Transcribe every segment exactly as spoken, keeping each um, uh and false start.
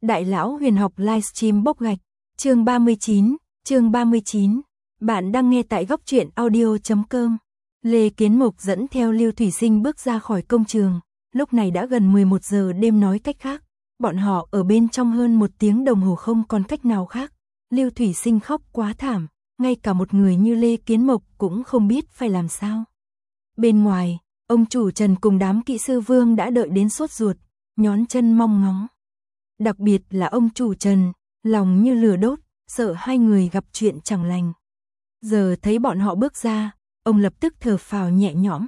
Đại lão huyền học livestream bốc gạch, chương ba mươi chín, chương ba mươi chín. Bạn đang nghe tại góc truyện audio chấm com. Lê Kiến Mục dẫn theo Lưu Thủy Sinh bước ra khỏi công trường, lúc này đã gần mười một giờ đêm, nói cách khác, bọn họ ở bên trong hơn một tiếng đồng hồ không còn cách nào khác. Lưu Thủy Sinh khóc quá thảm, ngay cả một người như Lê Kiến Mục cũng không biết phải làm sao. Bên ngoài, ông chủ Trần cùng đám kỹ sư Vương đã đợi đến sốt ruột, nhón chân mong ngóng. Đặc biệt là ông chủ Trần, lòng như lửa đốt, sợ hai người gặp chuyện chẳng lành. Giờ thấy bọn họ bước ra, ông lập tức thở phào nhẹ nhõm.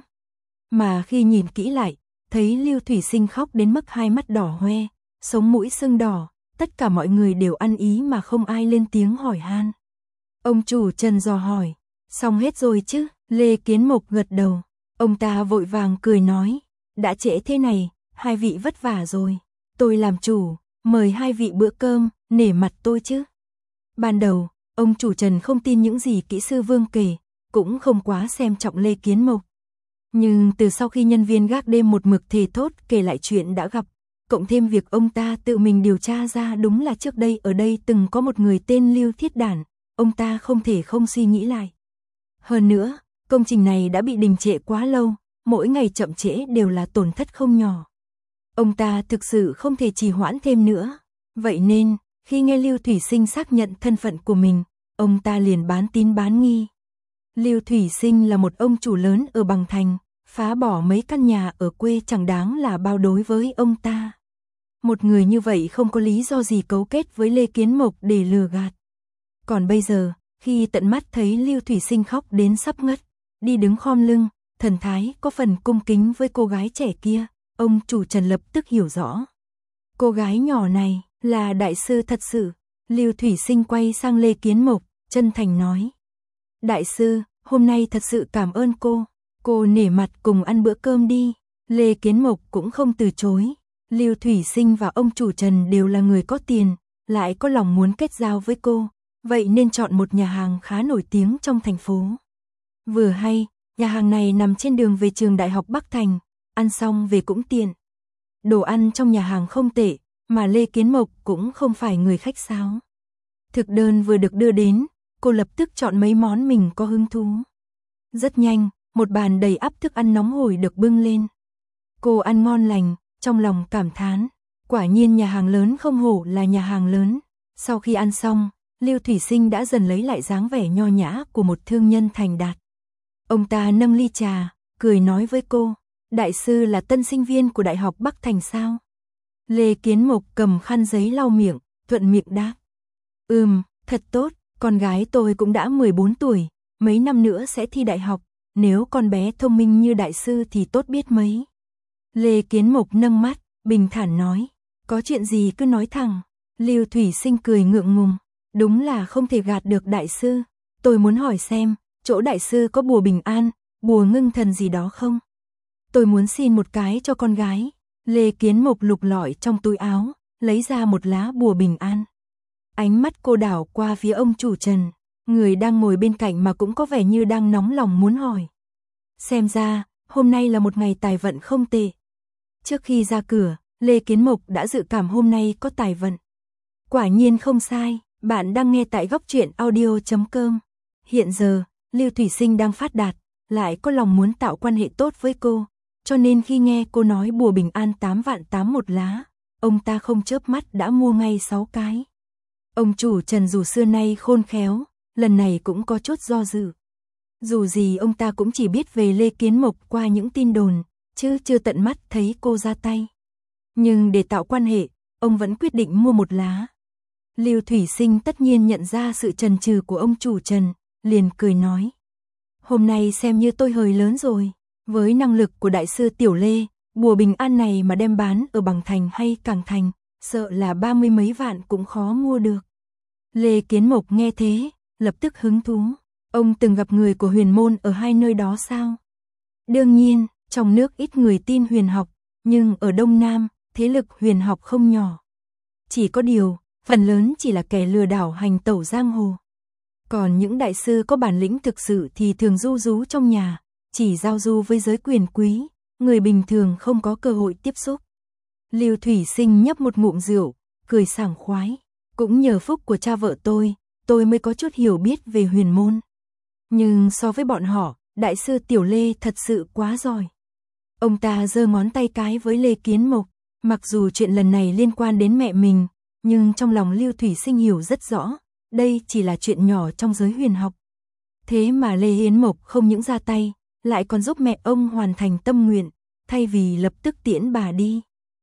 Mà khi nhìn kỹ lại, thấy Lưu Thủy Sinh khóc đến mức hai mắt đỏ hoe, sống mũi sưng đỏ, tất cả mọi người đều ăn ý mà không ai lên tiếng hỏi han. Ông chủ Trần dò hỏi, xong hết rồi chứ? Lê Kiến Mục gật đầu, ông ta vội vàng cười nói, đã trễ thế này, hai vị vất vả rồi, tôi làm chủ, mời hai vị bữa cơm, nể mặt tôi chứ. Ban đầu, ông chủ Trần không tin những gì kỹ sư Vương kể, cũng không quá xem trọng Lê Kiến Mục. Nhưng từ sau khi nhân viên gác đêm một mực thề thốt kể lại chuyện đã gặp, cộng thêm việc ông ta tự mình điều tra ra đúng là trước đây ở đây từng có một người tên Lưu Thiết Đản, ông ta không thể không suy nghĩ lại. Hơn nữa, công trình này đã bị đình trệ quá lâu, mỗi ngày chậm trễ đều là tổn thất không nhỏ. Ông ta thực sự không thể trì hoãn thêm nữa. Vậy nên, khi nghe Lưu Thủy Sinh xác nhận thân phận của mình, ông ta liền bán tín bán nghi. Lưu Thủy Sinh là một ông chủ lớn ở Bằng Thành, phá bỏ mấy căn nhà ở quê chẳng đáng là bao đối với ông ta. Một người như vậy không có lý do gì cấu kết với Lê Kiến Mục để lừa gạt. Còn bây giờ, khi tận mắt thấy Lưu Thủy Sinh khóc đến sắp ngất, đi đứng khom lưng, thần thái có phần cung kính với cô gái trẻ kia, ông chủ Trần lập tức hiểu rõ. Cô gái nhỏ này là đại sư thật sự. Lưu Thủy Sinh quay sang Lê Kiến Mục, chân thành nói. Đại sư, hôm nay thật sự cảm ơn cô. Cô nể mặt cùng ăn bữa cơm đi. Lê Kiến Mục cũng không từ chối. Lưu Thủy Sinh và ông chủ Trần đều là người có tiền, lại có lòng muốn kết giao với cô, vậy nên chọn một nhà hàng khá nổi tiếng trong thành phố. Vừa hay, nhà hàng này nằm trên đường về trường Đại học Bắc Thành, ăn xong về cũng tiện. Đồ ăn trong nhà hàng không tệ, mà Lê Kiến Mục cũng không phải người khách sáo. Thực đơn vừa được đưa đến, cô lập tức chọn mấy món mình có hứng thú. Rất nhanh, một bàn đầy ắp thức ăn nóng hổi được bưng lên. Cô ăn ngon lành, trong lòng cảm thán, quả nhiên nhà hàng lớn không hổ là nhà hàng lớn. Sau khi ăn xong, Lưu Thủy Sinh đã dần lấy lại dáng vẻ nho nhã của một thương nhân thành đạt. Ông ta nâng ly trà, cười nói với cô, đại sư là tân sinh viên của Đại học Bắc Thành sao? Lê Kiến Mục cầm khăn giấy lau miệng, thuận miệng đáp. Ừm, thật tốt, con gái tôi cũng đã mười bốn tuổi, mấy năm nữa sẽ thi đại học, nếu con bé thông minh như đại sư thì tốt biết mấy. Lê Kiến Mục nâng mắt, bình thản nói, có chuyện gì cứ nói thẳng. Lưu Thủy Sinh cười ngượng ngùng, đúng là không thể gạt được đại sư, tôi muốn hỏi xem, chỗ đại sư có bùa bình an, bùa ngưng thần gì đó không? Tôi muốn xin một cái cho con gái. Lê Kiến Mục lục lọi trong túi áo, lấy ra một lá bùa bình an. Ánh mắt cô đảo qua phía ông chủ Trần, người đang ngồi bên cạnh mà cũng có vẻ như đang nóng lòng muốn hỏi. Xem ra, hôm nay là một ngày tài vận không tệ. Trước khi ra cửa, Lê Kiến Mục đã dự cảm hôm nay có tài vận. Quả nhiên không sai, bạn đang nghe tại góc truyện audio chấm com. Hiện giờ, Lưu Thủy Sinh đang phát đạt, lại có lòng muốn tạo quan hệ tốt với cô. Cho nên khi nghe cô nói bùa bình an tám vạn tám một lá, ông ta không chớp mắt đã mua ngay sáu cái. Ông chủ Trần dù xưa nay khôn khéo, lần này cũng có chút do dự. Dù gì ông ta cũng chỉ biết về Lê Kiến Mục qua những tin đồn, chứ chưa tận mắt thấy cô ra tay. Nhưng để tạo quan hệ, ông vẫn quyết định mua một lá. Lưu Thủy Sinh tất nhiên nhận ra sự chần chừ của ông chủ Trần, liền cười nói. Hôm nay xem như tôi hời lớn rồi. Với năng lực của đại sư Tiểu Lê, bùa bình an này mà đem bán ở Bằng Thành hay Cảng Thành, sợ là ba mươi mấy vạn cũng khó mua được. Lê Kiến Mục nghe thế, lập tức hứng thú. Ông từng gặp người của huyền môn ở hai nơi đó sao? Đương nhiên, trong nước ít người tin huyền học, nhưng ở Đông Nam, thế lực huyền học không nhỏ. Chỉ có điều, phần lớn chỉ là kẻ lừa đảo hành tẩu giang hồ. Còn những đại sư có bản lĩnh thực sự thì thường ru rú trong nhà, chỉ giao du với giới quyền quý, người bình thường không có cơ hội tiếp xúc. Lưu Thủy Sinh nhấp một ngụm rượu, cười sảng khoái. Cũng nhờ phúc của cha vợ tôi, tôi mới có chút hiểu biết về huyền môn. Nhưng so với bọn họ, đại sư Tiểu Lê thật sự quá giỏi. Ông ta giơ ngón tay cái với Lê Kiến Mộc, mặc dù chuyện lần này liên quan đến mẹ mình, nhưng trong lòng Lưu Thủy Sinh hiểu rất rõ, đây chỉ là chuyện nhỏ trong giới huyền học. Thế mà Lê Hiến Mộc không những ra tay, lại còn giúp mẹ ông hoàn thành tâm nguyện, thay vì lập tức tiễn bà đi.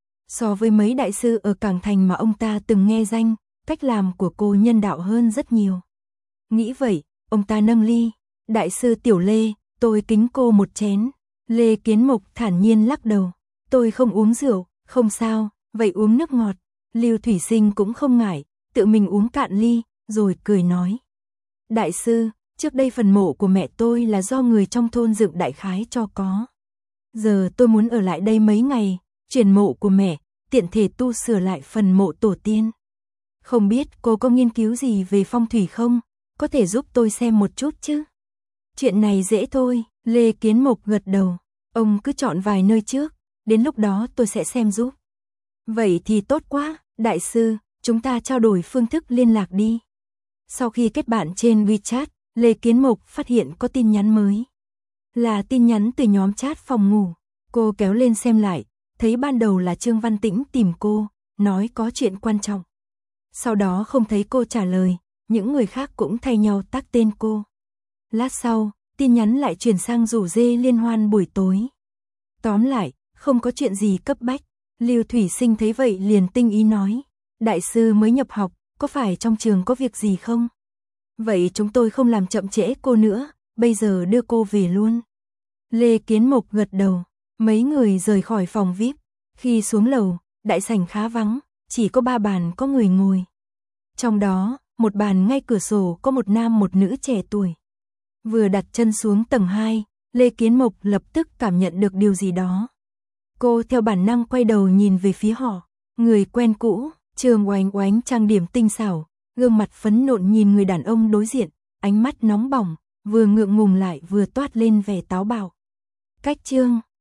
So với mấy đại sư ở Cảng Thành mà ông ta từng nghe danh, cách làm của cô nhân đạo hơn rất nhiều. Nghĩ vậy, ông ta nâng ly, đại sư Tiểu Lê, tôi kính cô một chén. Lê Kiến Mộc thản nhiên lắc đầu, tôi không uống rượu, không sao, vậy uống nước ngọt. Lưu Thủy Sinh cũng không ngại, tự mình uống cạn ly, rồi cười nói. Đại sư, trước đây phần mộ của mẹ tôi là do người trong thôn dựng đại khái cho có. Giờ tôi muốn ở lại đây mấy ngày, chuyển mộ của mẹ, tiện thể tu sửa lại phần mộ tổ tiên. Không biết cô có nghiên cứu gì về phong thủy không? Có thể giúp tôi xem một chút chứ? Chuyện này dễ thôi, Lê Kiến Mộc gật đầu. Ông cứ chọn vài nơi trước, đến lúc đó tôi sẽ xem giúp. Vậy thì tốt quá, đại sư, chúng ta trao đổi phương thức liên lạc đi. Sau khi kết bạn trên WeChat, Lê Kiến Mộc phát hiện có tin nhắn mới. Là tin nhắn từ nhóm chat phòng ngủ. Cô kéo lên xem lại, thấy ban đầu là Trương Văn Tĩnh tìm cô, nói có chuyện quan trọng. Sau đó không thấy cô trả lời, những người khác cũng thay nhau tag tên cô. Lát sau, tin nhắn lại chuyển sang rủ dê liên hoan buổi tối. Tóm lại, không có chuyện gì cấp bách. Lưu Thủy Sinh thấy vậy liền tinh ý nói, đại sư mới nhập học, có phải trong trường có việc gì không? Vậy chúng tôi không làm chậm trễ cô nữa, bây giờ đưa cô về luôn. Lê Kiến Mộc gật đầu, mấy người rời khỏi phòng vi ai pi. Khi xuống lầu, đại sảnh khá vắng, chỉ có ba bàn có người ngồi. Trong đó, một bàn ngay cửa sổ có một nam một nữ trẻ tuổi. Vừa đặt chân xuống tầng hai, Lê Kiến Mộc lập tức cảm nhận được điều gì đó. Cô theo bản năng quay đầu nhìn về phía họ, người quen cũ, Trương Oánh Oánh trang điểm tinh xảo, gương mặt phấn nộn nhìn người đàn ông đối diện, ánh mắt nóng bỏng, vừa ngượng ngùng lại vừa toát lên vẻ táo bạo. Cách Trương